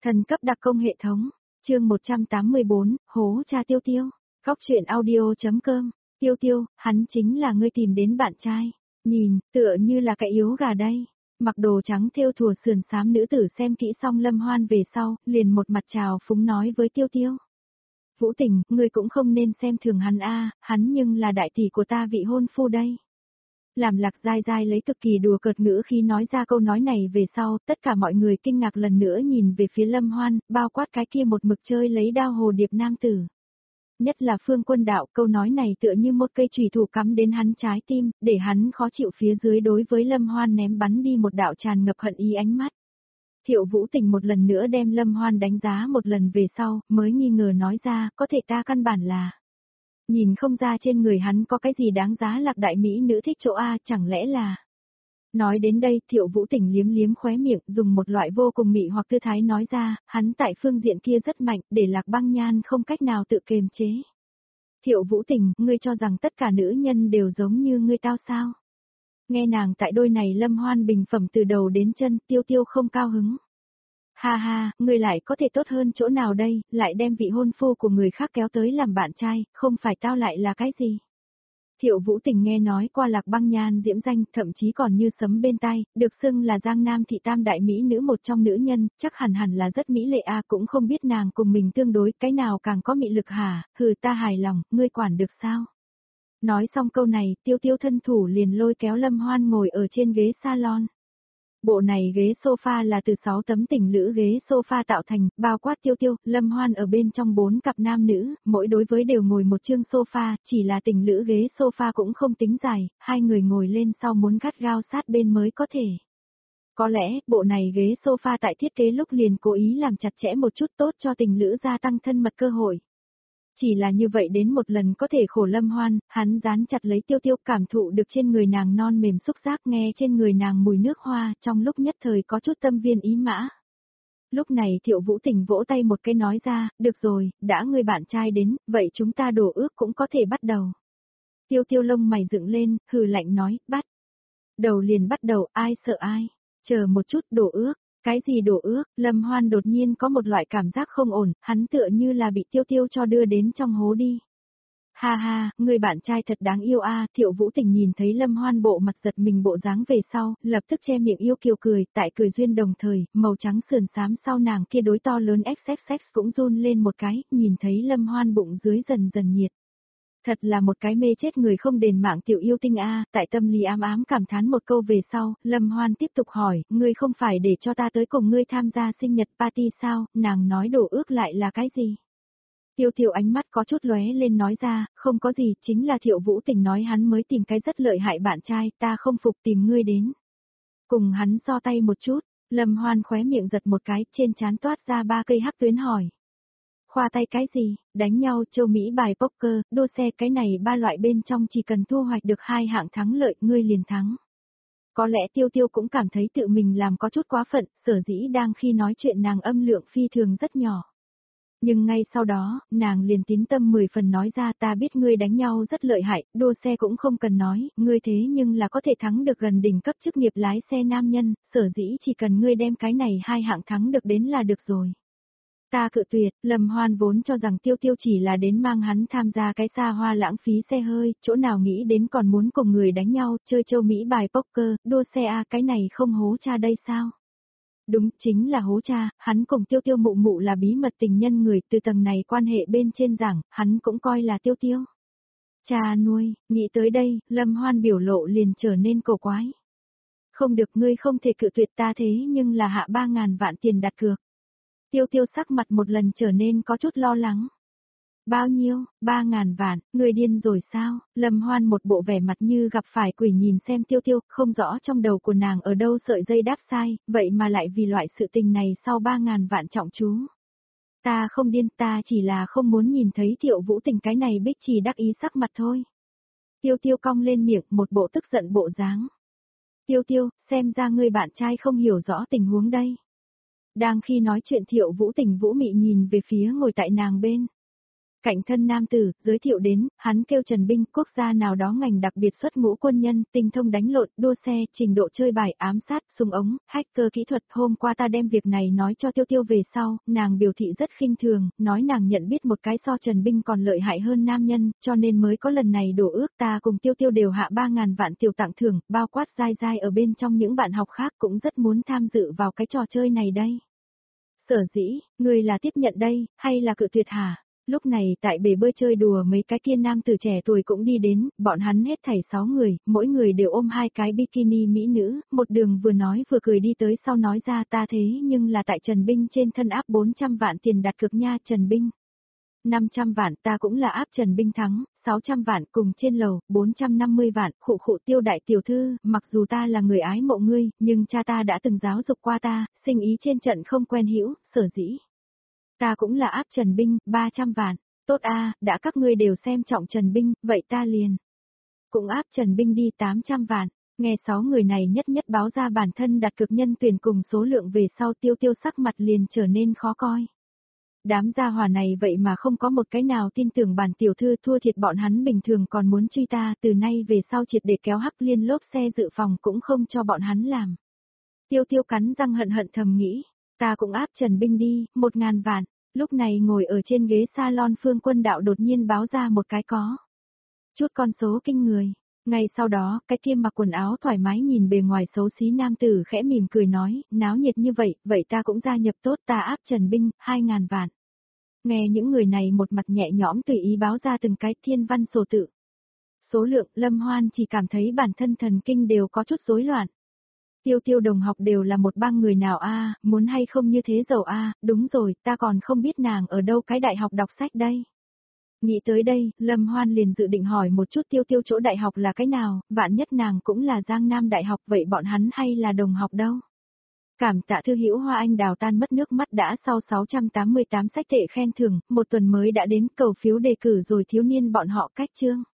Thần cấp đặc công hệ thống, chương 184, hố cha Tiêu Tiêu, góc truyện audio.com, Tiêu Tiêu, hắn chính là ngươi tìm đến bạn trai, nhìn, tựa như là cái yếu gà đây. Mặc đồ trắng thêu thùa sườn xám nữ tử xem kỹ xong Lâm Hoan về sau, liền một mặt trào phúng nói với Tiêu Tiêu. Vũ Tình, ngươi cũng không nên xem thường hắn a, hắn nhưng là đại tỷ của ta vị hôn phu đây. Làm Lạc Giai Giai lấy cực kỳ đùa cợt ngữ khi nói ra câu nói này về sau, tất cả mọi người kinh ngạc lần nữa nhìn về phía Lâm Hoan, bao quát cái kia một mực chơi lấy đao hồ điệp nam tử. Nhất là Phương Quân Đạo, câu nói này tựa như một cây chùy thủ cắm đến hắn trái tim, để hắn khó chịu phía dưới đối với Lâm Hoan ném bắn đi một đạo tràn ngập hận ý ánh mắt. Thiệu Vũ Tình một lần nữa đem Lâm Hoan đánh giá một lần về sau, mới nghi ngờ nói ra, có thể ta căn bản là nhìn không ra trên người hắn có cái gì đáng giá Lạc đại mỹ nữ thích chỗ a, chẳng lẽ là. Nói đến đây, Thiệu Vũ Tình liếm liếm khóe miệng, dùng một loại vô cùng mị hoặc tư thái nói ra, hắn tại phương diện kia rất mạnh, để Lạc Băng Nhan không cách nào tự kiềm chế. Thiệu Vũ Tình, ngươi cho rằng tất cả nữ nhân đều giống như ngươi tao sao? Nghe nàng tại đôi này Lâm Hoan bình phẩm từ đầu đến chân, Tiêu Tiêu không cao hứng. Ha ha, ngươi lại có thể tốt hơn chỗ nào đây, lại đem vị hôn phu của người khác kéo tới làm bạn trai, không phải tao lại là cái gì? Thiệu Vũ Tình nghe nói qua Lạc Băng Nhan diễm danh, thậm chí còn như sấm bên tai, được xưng là Giang Nam thị tam đại mỹ nữ một trong nữ nhân, chắc hẳn là rất mỹ lệ a, cũng không biết nàng cùng mình tương đối, cái nào càng có mị lực hả, hừ ta hài lòng, ngươi quản được sao? Nói xong câu này, Tiêu Tiêu thân thủ liền lôi kéo Lâm Hoan ngồi ở trên ghế salon. Bộ này ghế sofa là từ 6 tấm tình lữ ghế sofa tạo thành, bao quát Tiêu Tiêu, Lâm Hoan ở bên trong 4 cặp nam nữ, mỗi đối với đều ngồi một chương sofa, chỉ là tình lữ ghế sofa cũng không tính dài, hai người ngồi lên sau muốn gắt gao sát bên mới có thể. Có lẽ, bộ này ghế sofa tại thiết kế lúc liền cố ý làm chặt chẽ một chút tốt cho tình lữ gia tăng thân mật cơ hội. Chỉ là như vậy đến một lần có thể khổ Lâm Hoan, hắn dán chặt lấy Tiêu Tiêu cảm thụ được trên người nàng non mềm xúc giác nghe trên người nàng mùi nước hoa, trong lúc nhất thời có chút tâm viên ý mã. Lúc này Thiệu Vũ Tình vỗ tay một cái nói ra, được rồi, đã ngươi bạn trai đến, vậy chúng ta đổ ước cũng có thể bắt đầu. Tiêu Tiêu lông mày dựng lên, hừ lạnh nói, bắt. Đầu liền bắt đầu, ai sợ ai, chờ một chút đổ ước. Cái gì đổ ước, Lâm Hoan đột nhiên có một loại cảm giác không ổn, hắn tựa như là bị Tiêu Tiêu cho đưa đến trong hố đi. Ha ha, người bạn trai thật đáng yêu a, Thiệu Vũ Tình nhìn thấy Lâm Hoan bộ mặt giật mình bộ dáng về sau, lập tức che miệng yêu kiều cười, tại cười duyên đồng thời, màu trắng sườn xám sau nàng kia đối to lớn XXX cũng run lên một cái, nhìn thấy Lâm Hoan bụng dưới dần dần nhiệt. Thật là một cái mê chết người không đền mạng tiểu yêu tinh a, tại tâm lý ám ám cảm thán một câu về sau, Lâm Hoan tiếp tục hỏi, ngươi không phải để cho ta tới cùng ngươi tham gia sinh nhật party sao, nàng nói đổ ước lại là cái gì? Tiêu Tiêu ánh mắt có chút lóe lên nói ra, không có gì, chính là Thiệu Vũ Tình nói hắn mới tìm cái rất lợi hại bạn trai, ta không phục tìm ngươi đến. Cùng hắn so tay một chút, Lâm Hoan khóe miệng giật một cái, trên trán toát ra 3 cây hắc tuyến hỏi. Khoa tay cái gì, đánh nhau châu Mỹ bài poker, đua xe cái này 3 loại bên trong chỉ cần thu hoạch được 2 hạng thắng lợi, ngươi liền thắng. Có lẽ Tiêu Tiêu cũng cảm thấy tự mình làm có chút quá phận, sở dĩ đang khi nói chuyện nàng âm lượng phi thường rất nhỏ. Nhưng ngay sau đó, nàng liền tín tâm 10 phần nói ra ta biết ngươi đánh nhau rất lợi hại, đua xe cũng không cần nói, ngươi thế nhưng là có thể thắng được gần đỉnh cấp chức nghiệp lái xe nam nhân, sở dĩ chỉ cần ngươi đem cái này 2 hạng thắng được đến là được rồi. Ta cự tuyệt, Lâm Hoan vốn cho rằng Tiêu Tiêu chỉ là đến mang hắn tham gia cái xa hoa lãng phí xe hơi, chỗ nào nghĩ đến còn muốn cùng người đánh nhau, chơi châu Mỹ bài poker, đua xe a, cái này không hố cha đây sao? Đúng, chính là hố cha, hắn cùng Tiêu Tiêu mụ mụ là bí mật tình nhân người, từ tầng này quan hệ bên trên giảng, hắn cũng coi là Tiêu Tiêu. Cha nuôi, nghĩ tới đây, Lâm Hoan biểu lộ liền trở nên cổ quái. Không được, ngươi không thể cự tuyệt ta thế nhưng là hạ 3.000 vạn tiền đặt cược. Tiêu Tiêu sắc mặt một lần trở nên có chút lo lắng. Bao nhiêu, 3.000 vạn, người điên rồi sao? Lâm Hoan một bộ vẻ mặt như gặp phải quỷ nhìn xem Tiêu Tiêu, không rõ trong đầu của nàng ở đâu sợi dây đáp sai, vậy mà lại vì loại sự tình này sau 3.000 vạn trọng chú. Ta không điên, ta chỉ là không muốn nhìn thấy Thiệu Vũ Tình cái này bích chỉ đắc ý sắc mặt thôi. Tiêu Tiêu cong lên miệng, một bộ tức giận bộ dáng. Tiêu Tiêu, xem ra ngươi bạn trai không hiểu rõ tình huống đây. Đang khi nói chuyện Thiệu Vũ Tình vũ mị nhìn về phía ngồi tại nàng bên Cạnh thân nam tử, giới thiệu đến, hắn kêu Trần Binh, quốc gia nào đó ngành đặc biệt xuất ngũ quân nhân, tinh thông đánh lộn, đua xe, trình độ chơi bài, ám sát, súng ống, hacker kỹ thuật. Hôm qua ta đem việc này nói cho Tiêu Tiêu về sau, nàng biểu thị rất khinh thường, nói nàng nhận biết một cái so Trần Binh còn lợi hại hơn nam nhân, cho nên mới có lần này đổ ước. Ta cùng Tiêu Tiêu đều hạ 3.000 vạn tiểu tặng thưởng, bao quát dai dai ở bên trong những bạn học khác cũng rất muốn tham dự vào cái trò chơi này đây. Sở dĩ, người là tiếp nhận đây, hay là cự tuyệt hả? Lúc này tại bể bơi chơi đùa mấy cái kia nam tử trẻ tuổi cũng đi đến, bọn hắn hết thảy 6 người, mỗi người đều ôm 2 cái bikini mỹ nữ, một đường vừa nói vừa cười đi tới sau nói ra ta thế nhưng là tại Trần Binh trên thân áp 400 vạn tiền đặt cược nha Trần Binh. 500 vạn ta cũng là áp Trần Binh thắng, 600 vạn cùng trên lầu, 450 vạn, khụ khụ Tiêu đại tiểu thư, mặc dù ta là người ái mộ ngươi, nhưng cha ta đã từng giáo dục qua ta, sinh ý trên trận không quen hữu, sở dĩ. Ta cũng là áp Trần Binh, 300 vạn, tốt a, đã các ngươi đều xem trọng Trần Binh, vậy ta liền. Cũng áp Trần Binh đi 800 vạn, nghe 6 người này nhất nhất báo ra bản thân đặt cược nhân tuyển cùng số lượng về sau Tiêu Tiêu sắc mặt liền trở nên khó coi. Đám gia hỏa này vậy mà không có một cái nào tin tưởng bản tiểu thư thua thiệt bọn hắn bình thường còn muốn truy ta từ nay về sau triệt để kéo Hắc Liên lốp xe dự phòng cũng không cho bọn hắn làm. Tiêu Tiêu cắn răng hận hận thầm nghĩ, ta cũng áp Trần Binh đi, 1.000 vạn, lúc này ngồi ở trên ghế salon Phương Quân Đạo đột nhiên báo ra một cái có. Chút con số kinh người. Ngay sau đó, cái kia mặc quần áo thoải mái nhìn bề ngoài xấu xí nam tử khẽ mỉm cười nói, náo nhiệt như vậy, vậy ta cũng gia nhập tốt ta áp Trần Binh, 2.000 vạn. Nghe những người này một mặt nhẹ nhõm tùy ý báo ra từng cái thiên văn sổ tự. Số lượng Lâm Hoan chỉ cảm thấy bản thân thần kinh đều có chút rối loạn. Tiêu Tiêu đồng học đều là một bang người nào a, muốn hay không như thế giàu a, đúng rồi, ta còn không biết nàng ở đâu cái đại học đọc sách đây. Nghĩ tới đây, Lâm Hoan liền dự định hỏi một chút Tiêu Tiêu chỗ đại học là cái nào, vạn nhất nàng cũng là Giang Nam đại học vậy bọn hắn hay là đồng học đâu. Cảm tạ thư hữu Hoa Anh Đào tan mất nước mắt đã sau 688 sách tệ khen thưởng, một tuần mới đã đến cầu phiếu đề cử rồi thiếu niên bọn họ cách chương.